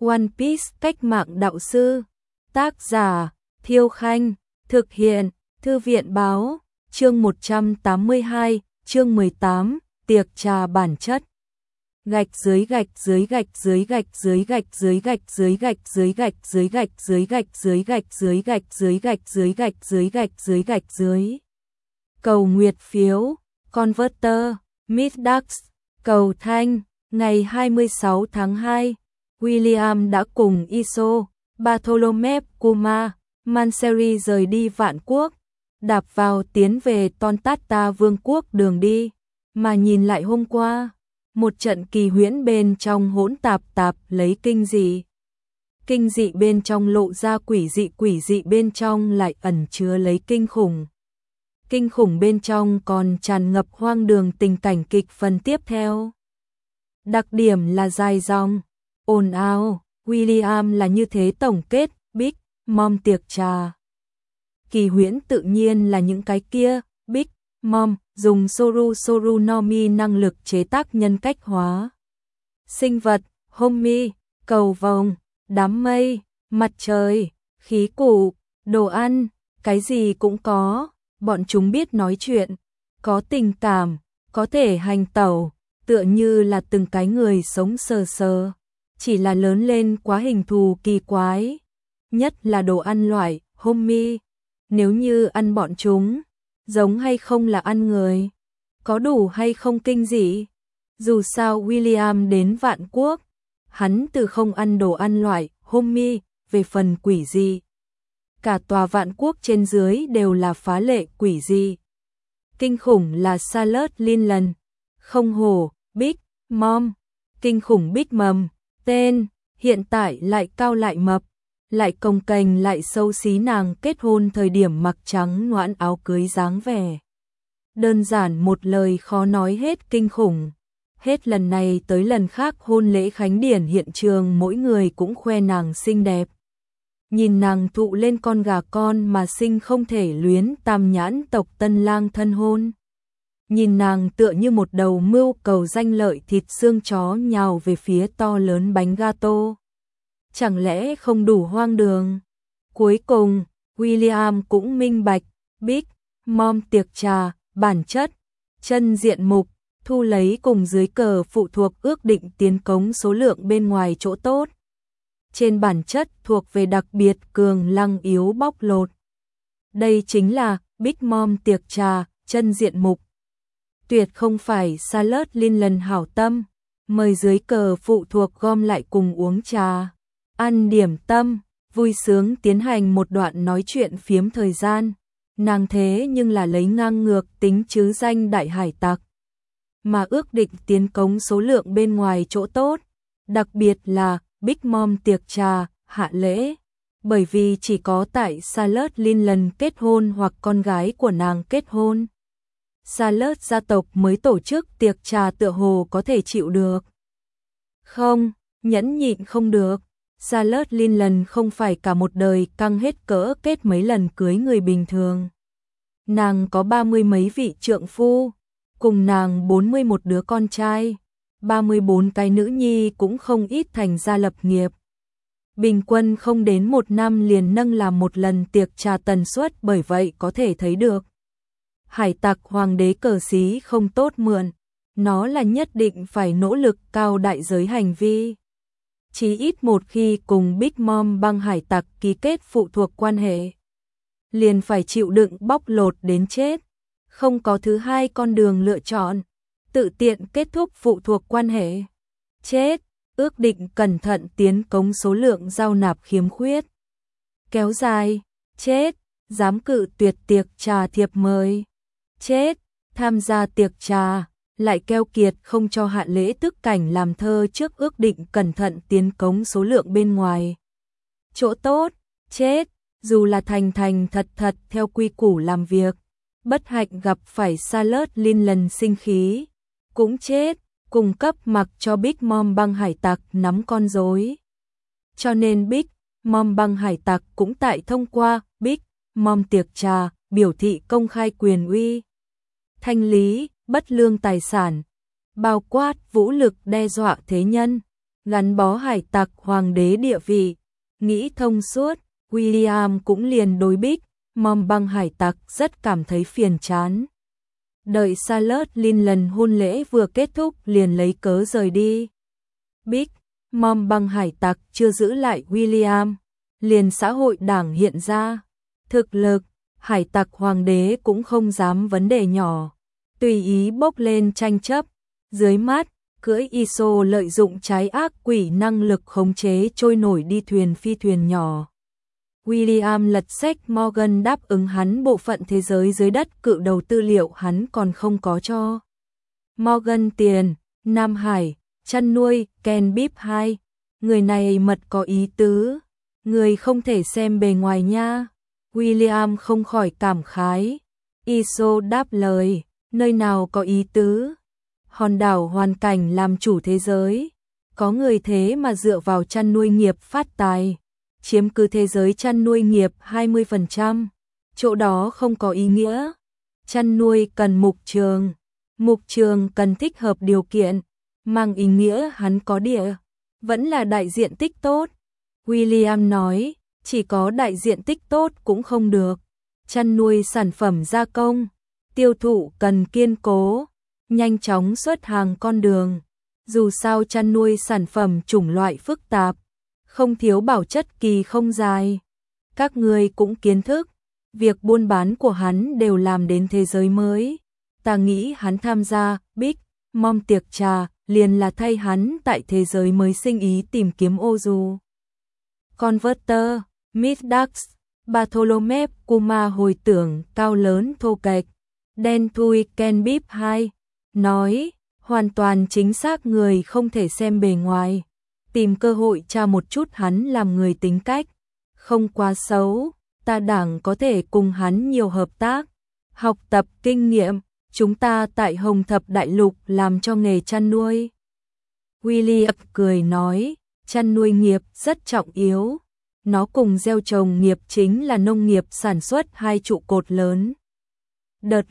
One Piece cách mạng đạo sư. Tác giả Thiêu Khanh. Thực hiện Thư viện báo. Chương 182, chương 18, tiệc trà bản chất. Gạch dưới gạch dưới gạch dưới gạch dưới gạch dưới gạch dưới gạch dưới gạch dưới gạch dưới gạch dưới gạch dưới gạch dưới gạch dưới gạch dưới gạch dưới gạch dưới. Cầu nguyệt phiếu, Converter, Middax, cầu thanh, ngày 26 tháng 2, William đã cùng Iso, Bartholomew Kuma, Manseri rời đi Vạn Quốc, đạp vào tiến về Tontatta Vương quốc đường đi, mà nhìn lại hôm qua, một trận kỳ huyễn bên trong hỗn tạp lấy kinh dị. Kinh dị bên trong lộ ra quỷ dị bên trong lại ẩn chứa lấy kinh khủng. Kinh khủng bên trong còn tràn ngập hoang đường tình cảnh kịch phần tiếp theo. Đặc điểm là dài dòng, ồn ào, William là như thế tổng kết, Big Mom tiệc trà. Kỳ huyễn tự nhiên là những cái kia, Big Mom dùng Soru Nomi năng lực chế tác nhân cách hóa. Sinh vật, Homie, cầu vồng, đám mây, mặt trời, khí cụ, đồ ăn, cái gì cũng có, bọn chúng biết nói chuyện, có tình cảm, có thể hành tẩu, tựa như là từng cái người sống sờ, chỉ là lớn lên quá hình thù kỳ quái, nhất là đồ ăn loại, Homie, nếu như ăn bọn chúng, giống hay không là ăn người, có đủ hay không kinh dị. Dù sao William đến Vạn Quốc, hắn từ không ăn đồ ăn loại, Homie, về phần quỷ dị. Cả tòa Vạn Quốc trên dưới đều là phá lệ quỷ dị. Kinh khủng là Salad Linland, không hổ, Big Mom, kinh khủng Big Mom, tên, hiện tại lại cao lại mập, lại cồng kềnh lại xấu xí nàng kết hôn thời điểm mặc trắng ngoãn áo cưới dáng vẻ. Đơn giản một lời khó nói hết kinh khủng. Hết lần này tới lần khác hôn lễ khánh điển hiện trường mỗi người cũng khoe nàng xinh đẹp. Nhìn nàng thụ lên con gà con mà sinh không thể luyến tam nhãn tộc tân lang thân hôn. Nhìn nàng tựa như một đầu mưu cầu danh lợi thịt xương chó nhào về phía to lớn bánh gato. Chẳng lẽ không đủ hoang đường? Cuối cùng, William cũng minh bạch, Big Mom tiệc trà, bản chất, chân diện mục, thu lấy cùng dưới cờ phụ thuộc ước định tiến cống số lượng bên ngoài chỗ tốt. Trên bản chất thuộc về đặc biệt cường lăng yếu bóc lột. Đây chính là Big Mom tiệc trà, chân diện mục. Tuyệt không phải Salad Linland hảo tâm, mời dưới cờ phụ thuộc gom lại cùng uống trà, ăn điểm tâm, vui sướng tiến hành một đoạn nói chuyện phiếm thời gian. Nàng thế nhưng là lấy ngang ngược tính chứ danh đại hải tặc. Mà ước định tiến cống số lượng bên ngoài chỗ tốt, đặc biệt là Big Mom tiệc trà, hạ lễ, bởi vì chỉ có tại Salad Linland kết hôn hoặc con gái của nàng kết hôn. Salad gia tộc mới tổ chức tiệc trà tựa hồ có thể chịu được. Không, nhẫn nhịn không được. Salad Linland không phải cả một đời căng hết cỡ kết mấy lần cưới người bình thường. Nàng có 30 mấy vị trượng phu, cùng nàng 41 đứa con trai, 34 cái nữ nhi cũng không ít thành gia lập nghiệp. Bình quân không đến một năm liền nâng làm một lần tiệc trà tần suất, bởi vậy có thể thấy được. Hải tặc hoàng đế cờ xí không tốt mượn, nó là nhất định phải nỗ lực cao đại giới hành vi. Chí ít một khi cùng Big Mom băng hải tặc ký kết phụ thuộc quan hệ, liền phải chịu đựng bóc lột đến chết, không có thứ hai con đường lựa chọn, tự tiện kết thúc phụ thuộc quan hệ, chết, ước định cẩn thận tiến cống số lượng giao nạp khiếm khuyết, kéo dài, chết, dám cự tuyệt tiệc trà thiệp mời, chết, tham gia tiệc trà, lại keo kiệt không cho hạ lễ tức cảnh làm thơ trước ước định cẩn thận tiến cống số lượng bên ngoài. Chỗ tốt, chết, dù là thành thật theo quy củ làm việc, bất hạnh gặp phải Salad Linland sinh khí, cũng chết, cung cấp mặc cho Big Mom băng hải tặc nắm con rối. Cho nên Big Mom băng hải tặc cũng tại thông qua Big Mom tiệc trà, biểu thị công khai quyền uy, thanh lý, bất lương tài sản, bao quát vũ lực đe dọa thế nhân, gắn bó hải tặc hoàng đế địa vị. Nghĩ thông suốt, William cũng liền đối Big Mom băng hải tặc rất cảm thấy phiền chán. Đợi Charlotte Lynn lần hôn lễ vừa kết thúc liền lấy cớ rời đi. Big Mom băng hải tặc chưa giữ lại William, liền xã hội đảng hiện ra. Thực lực, hải tặc hoàng đế cũng không dám vấn đề nhỏ, tùy ý bốc lên tranh chấp. Dưới mắt, cưỡi ISO lợi dụng trái ác quỷ năng lực khống chế trôi nổi đi thuyền phi thuyền nhỏ. William lật sách Morgan đáp ứng hắn bộ phận thế giới dưới đất cự đầu tư liệu hắn còn không có cho. Morgan tiền, Nam Hải, chăn nuôi, Ken Bip 2. Người này mật có ý tứ, người không thể xem bề ngoài nha. William không khỏi cảm khái. ISO đáp lời, nơi nào có ý tứ. Hòn đảo hoàn cảnh làm chủ thế giới. Có người thế mà dựa vào chăn nuôi nghiệp phát tài. Chiếm cứ thế giới chăn nuôi nghiệp 20%. Chỗ đó không có ý nghĩa. Chăn nuôi cần mục trường cần thích hợp điều kiện. Mang ý nghĩa hắn có địa. Vẫn là đại diện tích tốt. William nói, chỉ có đại diện tích tốt cũng không được. Chăn nuôi sản phẩm gia công, tiêu thụ cần kiên cố, nhanh chóng xuất hàng con đường. Dù sao chăn nuôi sản phẩm chủng loại phức tạp, không thiếu bảo chất kỳ không dài. Các người cũng kiến thức, việc buôn bán của hắn đều làm đến thế giới mới. Ta nghĩ hắn tham gia Big Mom tiệc trà liền là thay hắn tại thế giới mới sinh ý tìm kiếm ô dù. Converter, Midax, Bartholomew Kuma hồi tưởng cao lớn thô kệch. Đen thui Ken Bip 2 nói, hoàn toàn chính xác, người không thể xem bề ngoài. Tìm cơ hội tra một chút hắn làm người tính cách không quá xấu, ta đảng có thể cùng hắn nhiều hợp tác, học tập kinh nghiệm, chúng ta tại Hồng Thập Đại Lục làm cho nghề chăn nuôi. William cười nói, chăn nuôi nghiệp rất trọng yếu, nó cùng gieo trồng nghiệp chính là nông nghiệp sản xuất hai trụ cột lớn. Đợt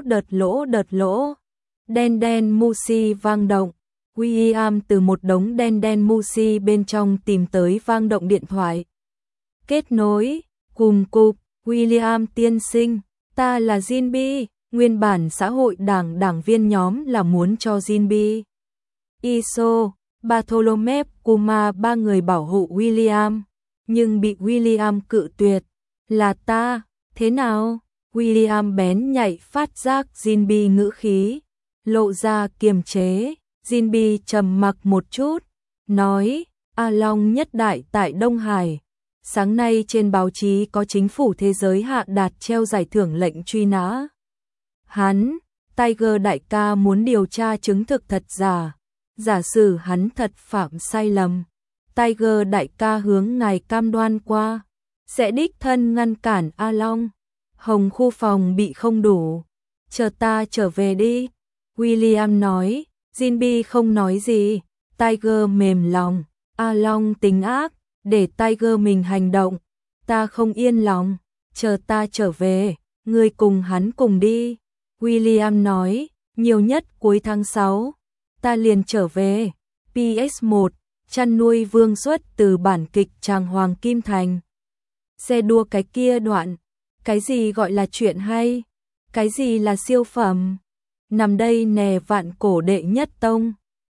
lỗ, đen Musi vang động. William từ một đống đen Musi bên trong tìm tới vang động điện thoại. Kết nối, cùng cục, William tiên sinh, ta là Jinbi, nguyên bản xã hội đảng đảng viên nhóm là muốn cho Jinbi. ISO, Bartholomew Kuma ba người bảo hộ William, nhưng bị William cự tuyệt. Là ta, thế nào? William bén nhạy phát giác Jinbi ngữ khí, lộ ra kiềm chế. Jinbi trầm mặc một chút, nói, A Long nhất đại tại Đông Hải. Sáng nay trên báo chí có chính phủ thế giới hạ đạt treo giải thưởng lệnh truy nã. Hắn, Tiger đại ca muốn điều tra chứng thực thật giả. Giả sử hắn thật phạm sai lầm, Tiger đại ca hướng ngài cam đoan qua, sẽ đích thân ngăn cản A Long. Hồng khu phòng bị không đủ, chờ ta trở về đi. William nói. Jinbi không nói gì, Tiger mềm lòng, A Long tính ác, để Tiger mình hành động, ta không yên lòng, chờ ta trở về, ngươi cùng hắn cùng đi. William nói, nhiều nhất cuối tháng 6, ta liền trở về. PS1, chăn nuôi vương xuất từ bản kịch Tràng Hoàng Kim Thành. Xe đua cái kia đoạn, cái gì gọi là chuyện hay, cái gì là siêu phẩm. Nằm đây nè vạn cổ đệ nhất tông.